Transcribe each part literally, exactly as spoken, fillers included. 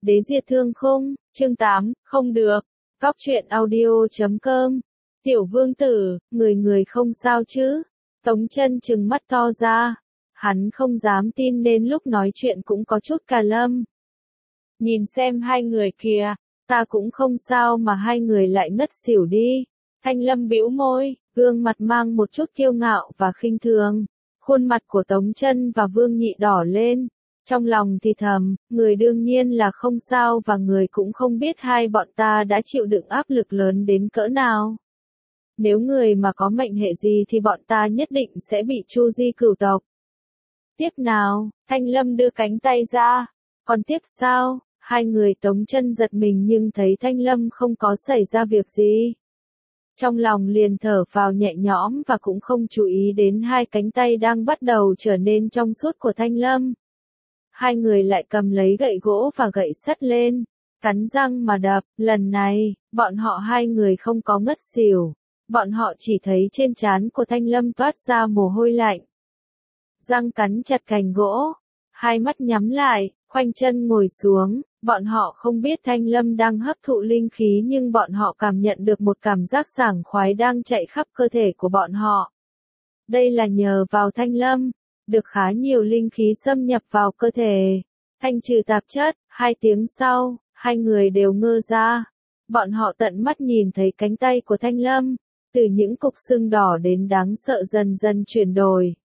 Đế diệt thương khung, chương tám, không được. Góc truyện audio chấm com. Tiểu vương tử, người người không sao chứ? Tống Chân trừng mắt to ra. Hắn không dám tin nên lúc nói chuyện cũng có chút cà lâm. Nhìn xem hai người kìa, ta cũng không sao mà hai người lại ngất xỉu đi. Thanh Lâm bĩu môi, gương mặt mang một chút kiêu ngạo và khinh thường. Khuôn mặt của Tống Chân và Vương Nhị đỏ lên. Trong lòng thì thầm, người đương nhiên là không sao và người cũng không biết hai bọn ta đã chịu đựng áp lực lớn đến cỡ nào. Nếu người mà có mệnh hệ gì thì bọn ta nhất định sẽ bị chu di cửu tộc. Tiếc nào, Thanh Lâm đưa cánh tay ra. Còn tiếc sao? Hai người Tống Chân giật mình nhưng thấy Thanh Lâm không có xảy ra việc gì. Trong lòng liền thở phào nhẹ nhõm và cũng không chú ý đến hai cánh tay đang bắt đầu trở nên trong suốt của Thanh Lâm. Hai người lại cầm lấy gậy gỗ và gậy sắt lên, cắn răng mà đập. Lần này, bọn họ hai người không có ngất xỉu. Bọn họ chỉ thấy trên trán của Thanh Lâm toát ra mồ hôi lạnh. Răng cắn chặt cành gỗ, hai mắt nhắm lại, khoanh chân ngồi xuống. Bọn họ không biết Thanh Lâm đang hấp thụ linh khí nhưng bọn họ cảm nhận được một cảm giác sảng khoái đang chạy khắp cơ thể của bọn họ. Đây là nhờ vào Thanh Lâm, được khá nhiều linh khí xâm nhập vào cơ thể, thanh trừ tạp chất. Hai tiếng sau, hai người đều ngơ ra. Bọn họ tận mắt nhìn thấy cánh tay của Thanh Lâm, từ những cục sưng đỏ đến đáng sợ dần dần chuyển đổi.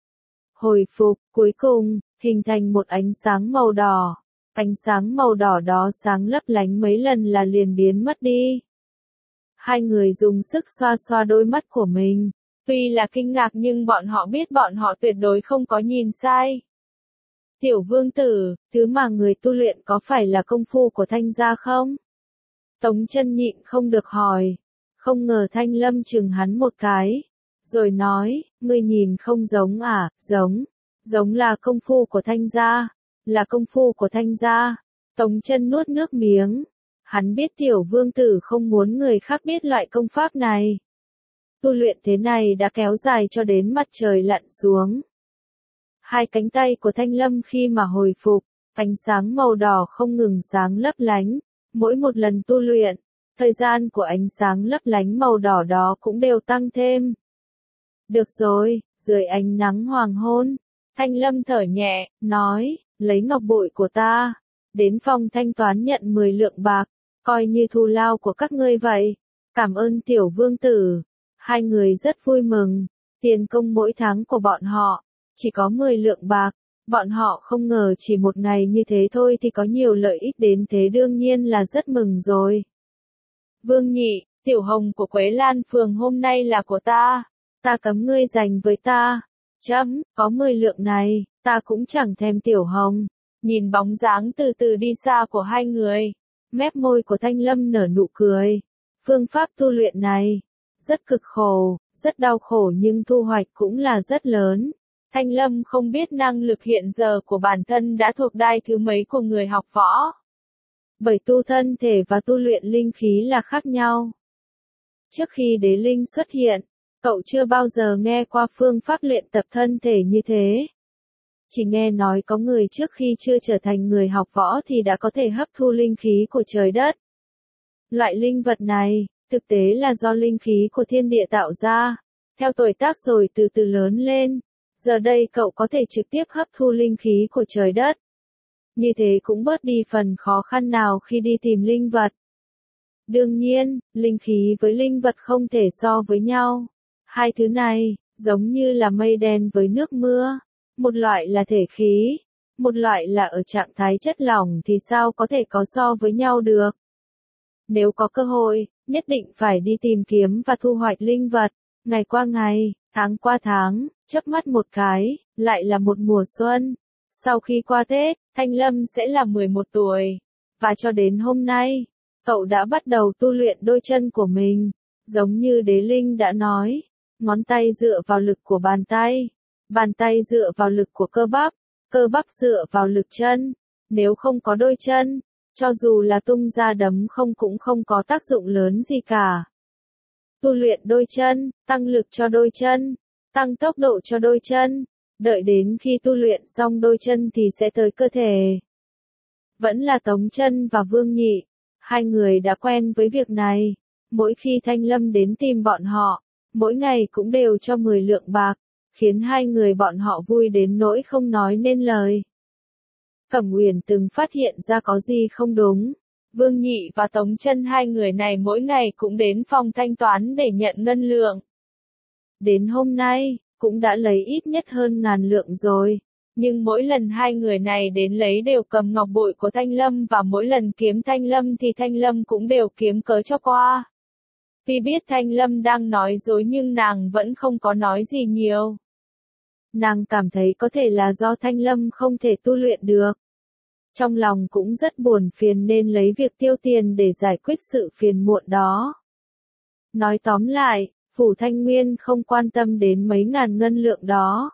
Hồi phục, cuối cùng, hình thành một ánh sáng màu đỏ. Ánh sáng màu đỏ đó sáng lấp lánh mấy lần là liền biến mất đi. Hai người dùng sức xoa xoa đôi mắt của mình. Tuy là kinh ngạc nhưng bọn họ biết bọn họ tuyệt đối không có nhìn sai. Tiểu vương tử, thứ mà người tu luyện có phải là công phu của Thanh gia không? Tống Chân nhịn không được hỏi. Không ngờ Thanh Lâm chừng hắn một cái. Rồi nói, ngươi nhìn không giống à? Giống. Giống là công phu của Thanh gia. Là công phu của Thanh gia. Tống Chân nuốt nước miếng. Hắn biết tiểu vương tử không muốn người khác biết loại công pháp này. Tu luyện thế này đã kéo dài cho đến mặt trời lặn xuống. Hai cánh tay của Thanh Lâm khi mà hồi phục, ánh sáng màu đỏ không ngừng sáng lấp lánh. Mỗi một lần tu luyện, thời gian của ánh sáng lấp lánh màu đỏ đó cũng đều tăng thêm. Được rồi, dưới ánh nắng hoàng hôn, Thanh Lâm thở nhẹ, nói, lấy ngọc bội của ta, đến phòng thanh toán nhận mười lượng bạc, coi như thù lao của các ngươi vậy. Cảm ơn tiểu vương tử. Hai người rất vui mừng, tiền công mỗi tháng của bọn họ, chỉ có mười lượng bạc. Bọn họ không ngờ chỉ một ngày như thế thôi thì có nhiều lợi ích đến thế đương nhiên là rất mừng rồi. Vương Nhị, tiểu hồng của Quế Lan Phường hôm nay là của ta, ta cấm ngươi giành với ta. Chấm, có mười lượng này, ta cũng chẳng thèm tiểu hồng. Nhìn bóng dáng từ từ đi xa của hai người, mép môi của Thanh Lâm nở nụ cười. Phương pháp tu luyện này, rất cực khổ, rất đau khổ nhưng thu hoạch cũng là rất lớn. Thanh Lâm không biết năng lực hiện giờ của bản thân đã thuộc đai thứ mấy của người học võ. Bởi tu thân thể và tu luyện linh khí là khác nhau. Trước khi đế linh xuất hiện, cậu chưa bao giờ nghe qua phương pháp luyện tập thân thể như thế. Chỉ nghe nói có người trước khi chưa trở thành người học võ thì đã có thể hấp thu linh khí của trời đất. Loại linh vật này, thực tế là do linh khí của thiên địa tạo ra, theo tuổi tác rồi từ từ lớn lên. Giờ đây cậu có thể trực tiếp hấp thu linh khí của trời đất. Như thế cũng bớt đi phần khó khăn nào khi đi tìm linh vật. Đương nhiên, linh khí với linh vật không thể so với nhau. Hai thứ này, giống như là mây đen với nước mưa. Một loại là thể khí, một loại là ở trạng thái chất lỏng thì sao có thể có so với nhau được. Nếu có cơ hội, nhất định phải đi tìm kiếm và thu hoạch linh vật. Ngày qua ngày, tháng qua tháng, chớp mắt một cái, lại là một mùa xuân. Sau khi qua Tết, Thanh Lâm sẽ là mười một tuổi. Và cho đến hôm nay, cậu đã bắt đầu tu luyện đôi chân của mình. Giống như đế linh đã nói, ngón tay dựa vào lực của bàn tay. Bàn tay dựa vào lực của cơ bắp. Cơ bắp dựa vào lực chân. Nếu không có đôi chân, cho dù là tung ra đấm không cũng không có tác dụng lớn gì cả. Tu luyện đôi chân, tăng lực cho đôi chân, tăng tốc độ cho đôi chân. Đợi đến khi tu luyện xong đôi chân thì sẽ tới cơ thể. vẫn là Tống Chân và Vương Nhị. Hai người đã quen với việc này. Mỗi khi Thanh Lâm đến tìm bọn họ, mỗi ngày cũng đều cho mười lượng bạc, khiến hai người bọn họ vui đến nỗi không nói nên lời. Cẩm Uyển từng phát hiện ra có gì không đúng. Vương Nhị và Tống Chân hai người này mỗi ngày cũng đến phòng thanh toán để nhận ngân lượng. Đến hôm nay, cũng đã lấy ít nhất hơn ngàn lượng rồi. Nhưng mỗi lần hai người này đến lấy đều cầm ngọc bội của Thanh Lâm và mỗi lần kiếm Thanh Lâm thì Thanh Lâm cũng đều kiếm cớ cho qua. Vì biết Thanh Lâm đang nói dối nhưng nàng vẫn không có nói gì nhiều. Nàng cảm thấy có thể là do Thanh Lâm không thể tu luyện được. Trong lòng cũng rất buồn phiền nên lấy việc tiêu tiền để giải quyết sự phiền muộn đó. Nói tóm lại, Phủ Thanh Nguyên không quan tâm đến mấy ngàn ngân lượng đó.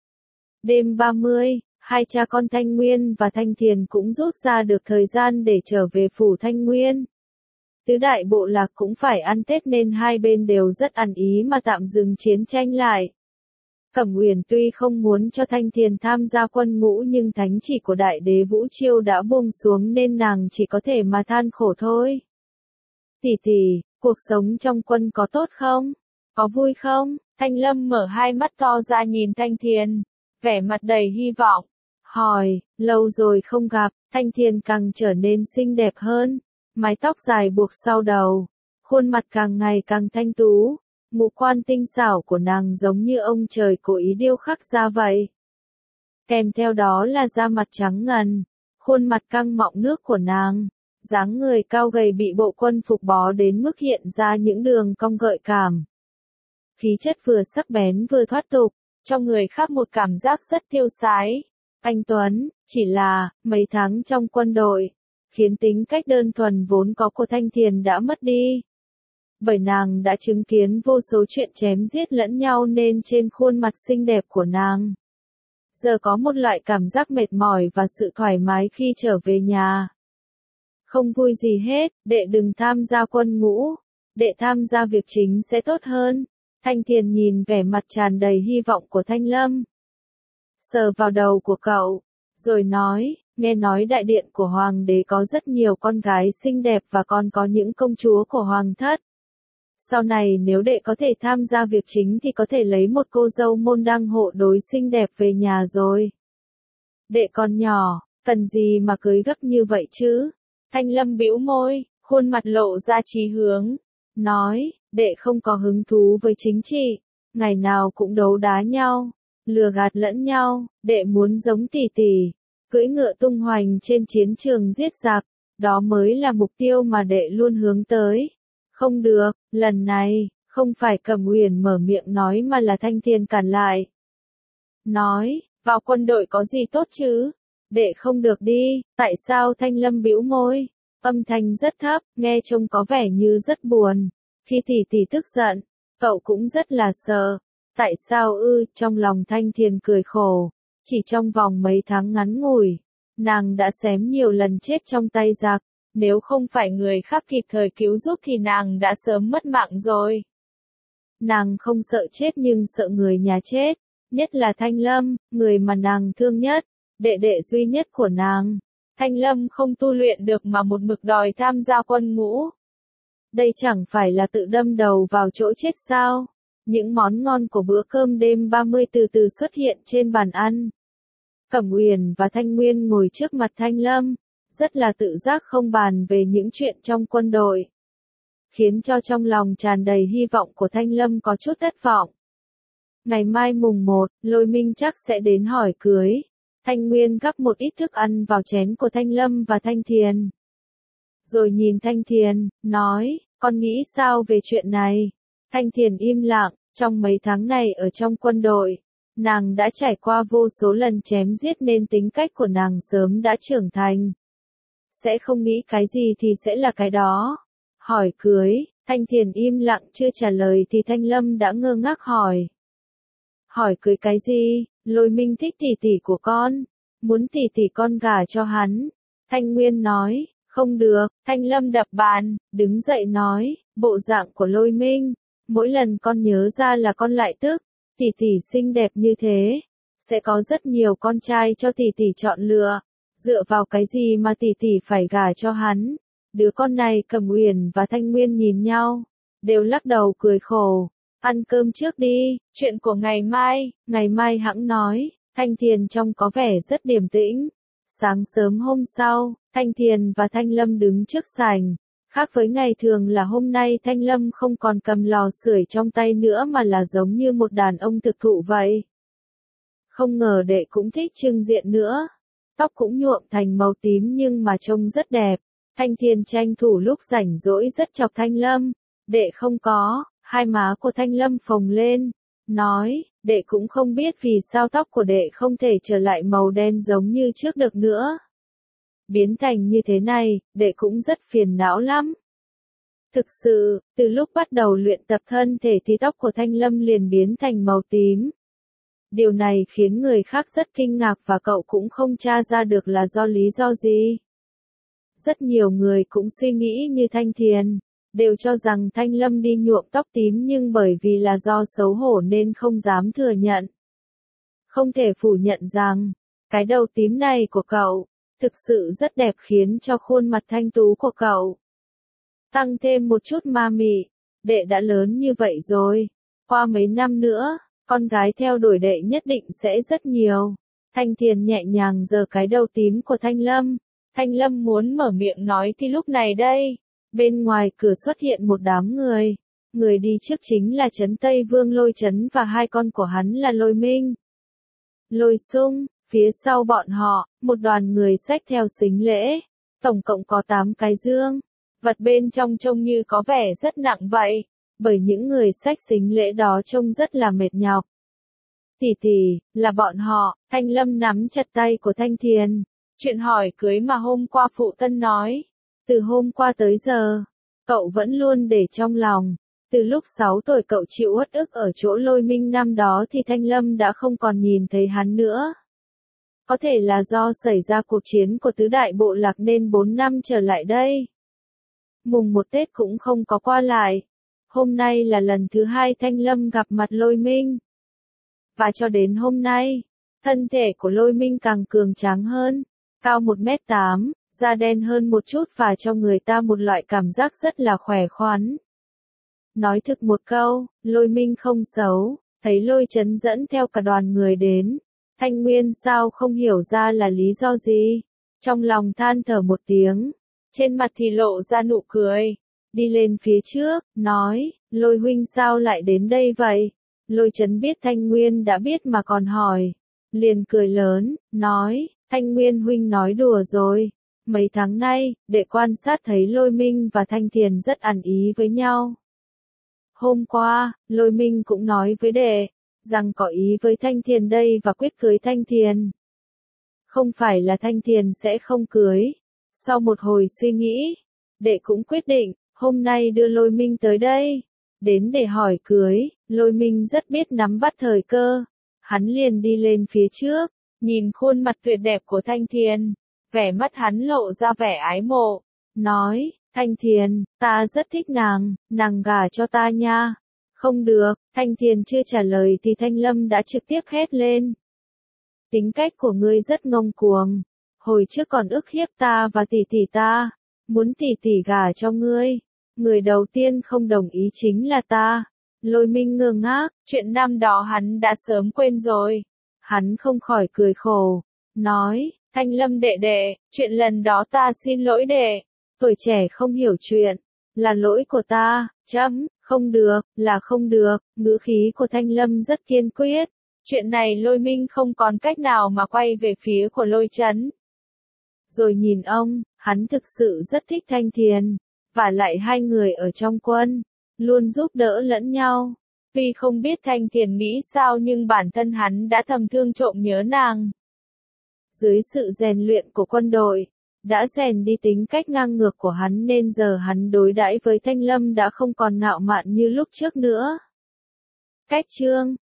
Đêm ba mươi, hai cha con Thanh Nguyên và Thanh Thiền cũng rút ra được thời gian để trở về Phủ Thanh Nguyên. Tứ đại bộ lạc cũng phải ăn Tết nên hai bên đều rất ăn ý mà tạm dừng chiến tranh lại. Cẩm Uyển tuy không muốn cho Thanh Thiền tham gia quân ngũ nhưng thánh chỉ của Đại Đế Vũ Chiêu đã buông xuống nên nàng chỉ có thể mà than khổ thôi. Tỷ tỷ, cuộc sống trong quân có tốt không? Có vui không? Thanh Lâm mở hai mắt to ra nhìn Thanh Thiền, vẻ mặt đầy hy vọng. Hỏi, lâu rồi không gặp, Thanh Thiền càng trở nên xinh đẹp hơn. Mái tóc dài buộc sau đầu, khuôn mặt càng ngày càng thanh tú, ngũ quan tinh xảo của nàng giống như ông trời cố ý điêu khắc ra vậy. Kèm theo đó là da mặt trắng ngần, khuôn mặt căng mọng nước của nàng, dáng người cao gầy bị bộ quân phục bó đến mức hiện ra những đường cong gợi cảm. Khí chất vừa sắc bén vừa thoát tục, cho người khác một cảm giác rất tiêu sái, anh tuấn, chỉ là, mấy tháng trong quân đội, khiến tính cách đơn thuần vốn có của Thanh Thiền đã mất đi. Bởi nàng đã chứng kiến vô số chuyện chém giết lẫn nhau nên trên khuôn mặt xinh đẹp của nàng giờ có một loại cảm giác mệt mỏi và sự thoải mái khi trở về nhà. Không vui gì hết, đệ đừng tham gia quân ngũ, đệ tham gia việc chính sẽ tốt hơn. Thanh Thiền nhìn vẻ mặt tràn đầy hy vọng của Thanh Lâm, sờ vào đầu của cậu, rồi nói, nghe nói đại điện của Hoàng đế có rất nhiều con gái xinh đẹp và còn có những công chúa của Hoàng thất. Sau này nếu đệ có thể tham gia việc chính thì có thể lấy một cô dâu môn đăng hộ đối xinh đẹp về nhà rồi. Đệ còn nhỏ, cần gì mà cưới gấp như vậy chứ? Thanh Lâm bĩu môi, khuôn mặt lộ ra chí hướng, nói, đệ không có hứng thú với chính trị, ngày nào cũng đấu đá nhau, lừa gạt lẫn nhau, đệ muốn giống tỷ tỷ, cưỡi ngựa tung hoành trên chiến trường giết giặc, đó mới là mục tiêu mà đệ luôn hướng tới. Không được, lần này, không phải Cẩm Uyển mở miệng nói mà là Thanh Thiền cản lại. Nói, vào quân đội có gì tốt chứ? Đệ không được đi, tại sao? Thanh Lâm bĩu môi, âm thanh rất thấp, nghe trông có vẻ như rất buồn. Khi tỷ tỷ tức giận, cậu cũng rất là sợ. Tại sao ư? Trong lòng Thanh Thiền cười khổ, chỉ trong vòng mấy tháng ngắn ngủi, nàng đã xém nhiều lần chết trong tay giặc. Nếu không phải người khác kịp thời cứu giúp thì nàng đã sớm mất mạng rồi. Nàng không sợ chết nhưng sợ người nhà chết, nhất là Thanh Lâm, người mà nàng thương nhất, đệ đệ duy nhất của nàng. Thanh Lâm không tu luyện được mà một mực đòi tham gia quân ngũ. Đây chẳng phải là tự đâm đầu vào chỗ chết sao? Những món ngon của bữa cơm đêm ba mươi từ từ xuất hiện trên bàn ăn. Cẩm Uyển và Thanh Nguyên ngồi trước mặt Thanh Lâm, rất là tự giác không bàn về những chuyện trong quân đội, khiến cho trong lòng tràn đầy hy vọng của Thanh Lâm có chút thất vọng. Ngày mai mùng một, Lôi Minh chắc sẽ đến hỏi cưới. Thanh Nguyên gắp một ít thức ăn vào chén của Thanh Lâm và Thanh Thiền. Rồi nhìn Thanh Thiền, nói, con nghĩ sao về chuyện này? Thanh Thiền im lặng, trong mấy tháng này ở trong quân đội, nàng đã trải qua vô số lần chém giết nên tính cách của nàng sớm đã trưởng thành. Sẽ không nghĩ cái gì thì sẽ là cái đó. Hỏi cưới, Thanh Thiền im lặng chưa trả lời thì Thanh Lâm đã ngơ ngác hỏi. Hỏi cưới cái gì? Lôi Minh thích tỷ tỷ của con, muốn tỷ tỷ con gả cho hắn. Thanh Nguyên nói, không được. Thanh Lâm đập bàn, đứng dậy nói, bộ dạng của Lôi Minh, mỗi lần con nhớ ra là con lại tức. Tỷ tỷ xinh đẹp như thế, sẽ có rất nhiều con trai cho tỷ tỷ chọn lựa. Dựa vào cái gì mà tỷ tỷ phải gả cho hắn? Đứa con này Cẩm Uyển và Thanh Nguyên nhìn nhau, đều lắc đầu cười khổ. Ăn cơm trước đi, chuyện của ngày mai, ngày mai hẵng nói. Thanh Thiền trông có vẻ rất điềm tĩnh. Sáng sớm hôm sau, Thanh Thiền và Thanh Lâm đứng trước sảnh. Khác với ngày thường là hôm nay Thanh Lâm không còn cầm lò sưởi trong tay nữa mà là giống như một đàn ông thực thụ vậy. Không ngờ đệ cũng thích trưng diện nữa. Tóc cũng nhuộm thành màu tím nhưng mà trông rất đẹp. Thanh Thiền tranh thủ lúc rảnh rỗi rất chọc Thanh Lâm. Đệ không có, hai má của Thanh Lâm phồng lên. Nói, đệ cũng không biết vì sao tóc của đệ không thể trở lại màu đen giống như trước được nữa. Biến thành như thế này, đệ cũng rất phiền não lắm. Thực sự, từ lúc bắt đầu luyện tập thân thể thì tóc của Thanh Lâm liền biến thành màu tím. Điều này khiến người khác rất kinh ngạc và cậu cũng không tra ra được là do lý do gì. Rất nhiều người cũng suy nghĩ như Thanh Thiền, đều cho rằng Thanh Lâm đi nhuộm tóc tím nhưng bởi vì là do xấu hổ nên không dám thừa nhận. Không thể phủ nhận rằng, cái đầu tím này của cậu, thực sự rất đẹp khiến cho khuôn mặt thanh tú của cậu tăng thêm một chút ma mị. Đệ đã lớn như vậy rồi, qua mấy năm nữa, con gái theo đuổi đệ nhất định sẽ rất nhiều. Thanh Thiền nhẹ nhàng giơ cái đầu tím của Thanh Lâm. Thanh Lâm muốn mở miệng nói thì lúc này đây, bên ngoài cửa xuất hiện một đám người. Người đi trước chính là Trấn Tây Vương Lôi Trấn và hai con của hắn là Lôi Minh, Lôi Sung. Phía sau bọn họ, một đoàn người xách theo sính lễ. Tổng cộng có tám cái dương. Vật bên trong trông như có vẻ rất nặng vậy. Bởi những người xách sính lễ đó trông rất là mệt nhọc. Tỷ tỷ, là bọn họ. Thanh Lâm nắm chặt tay của Thanh Thiền. Chuyện hỏi cưới mà hôm qua phụ thân nói. Từ hôm qua tới giờ, cậu vẫn luôn để trong lòng. Từ lúc sáu tuổi cậu chịu uất ức ở chỗ Lôi Minh năm đó thì Thanh Lâm đã không còn nhìn thấy hắn nữa. Có thể là do xảy ra cuộc chiến của tứ đại bộ lạc nên bốn năm trở lại đây. Mùng một Tết cũng không có qua lại. Hôm nay là lần thứ hai Thanh Lâm gặp mặt Lôi Minh. Và cho đến hôm nay, thân thể của Lôi Minh càng cường tráng hơn, cao một mét tám, da đen hơn một chút và cho người ta một loại cảm giác rất là khỏe khoắn. Nói thực một câu, Lôi Minh không xấu, thấy Lôi Trấn dẫn theo cả đoàn người đến. Thanh Nguyên sao không hiểu ra là lý do gì, trong lòng than thở một tiếng, trên mặt thì lộ ra nụ cười, đi lên phía trước, nói, Lôi huynh sao lại đến đây vậy? Lôi Trấn biết Thanh Nguyên đã biết mà còn hỏi, liền cười lớn, nói, Thanh Nguyên huynh nói đùa rồi, mấy tháng nay, để quan sát thấy Lôi Minh và Thanh Thiền rất ăn ý với nhau. Hôm qua, Lôi Minh cũng nói với đệ, rằng có ý với Thanh Thiền đây và quyết cưới Thanh Thiền. Không phải là Thanh Thiền sẽ không cưới. Sau một hồi suy nghĩ, đệ cũng quyết định, hôm nay đưa Lôi Minh tới đây. Đến để hỏi cưới, Lôi Minh rất biết nắm bắt thời cơ. Hắn liền đi lên phía trước, nhìn khuôn mặt tuyệt đẹp của Thanh Thiền. Vẻ mắt hắn lộ ra vẻ ái mộ. Nói, Thanh Thiền, ta rất thích nàng, nàng gả cho ta nha. Không được, Thanh Thiền chưa trả lời thì Thanh Lâm đã trực tiếp hét lên. Tính cách của ngươi rất ngông cuồng. Hồi trước còn ức hiếp ta và tỷ tỷ ta. Muốn tỷ tỷ gả cho ngươi. Người đầu tiên không đồng ý chính là ta. Lôi Minh ngơ ngác, chuyện năm đó hắn đã sớm quên rồi. Hắn không khỏi cười khổ. Nói, Thanh Lâm đệ đệ, chuyện lần đó ta xin lỗi đệ. Tuổi trẻ không hiểu chuyện. Là lỗi của ta, chấm, không được, là không được, ngữ khí của Thanh Lâm rất kiên quyết. Chuyện này Lôi Minh không còn cách nào mà quay về phía của Lôi Trấn. Rồi nhìn ông, hắn thực sự rất thích Thanh Thiền, và lại hai người ở trong quân, luôn giúp đỡ lẫn nhau. Tuy không biết Thanh Thiền nghĩ sao nhưng bản thân hắn đã thầm thương trộm nhớ nàng. Dưới sự rèn luyện của quân đội, đã rèn đi tính cách ngang ngược của hắn nên giờ hắn đối đãi với Thanh Lâm đã không còn ngạo mạn như lúc trước nữa. Cách chương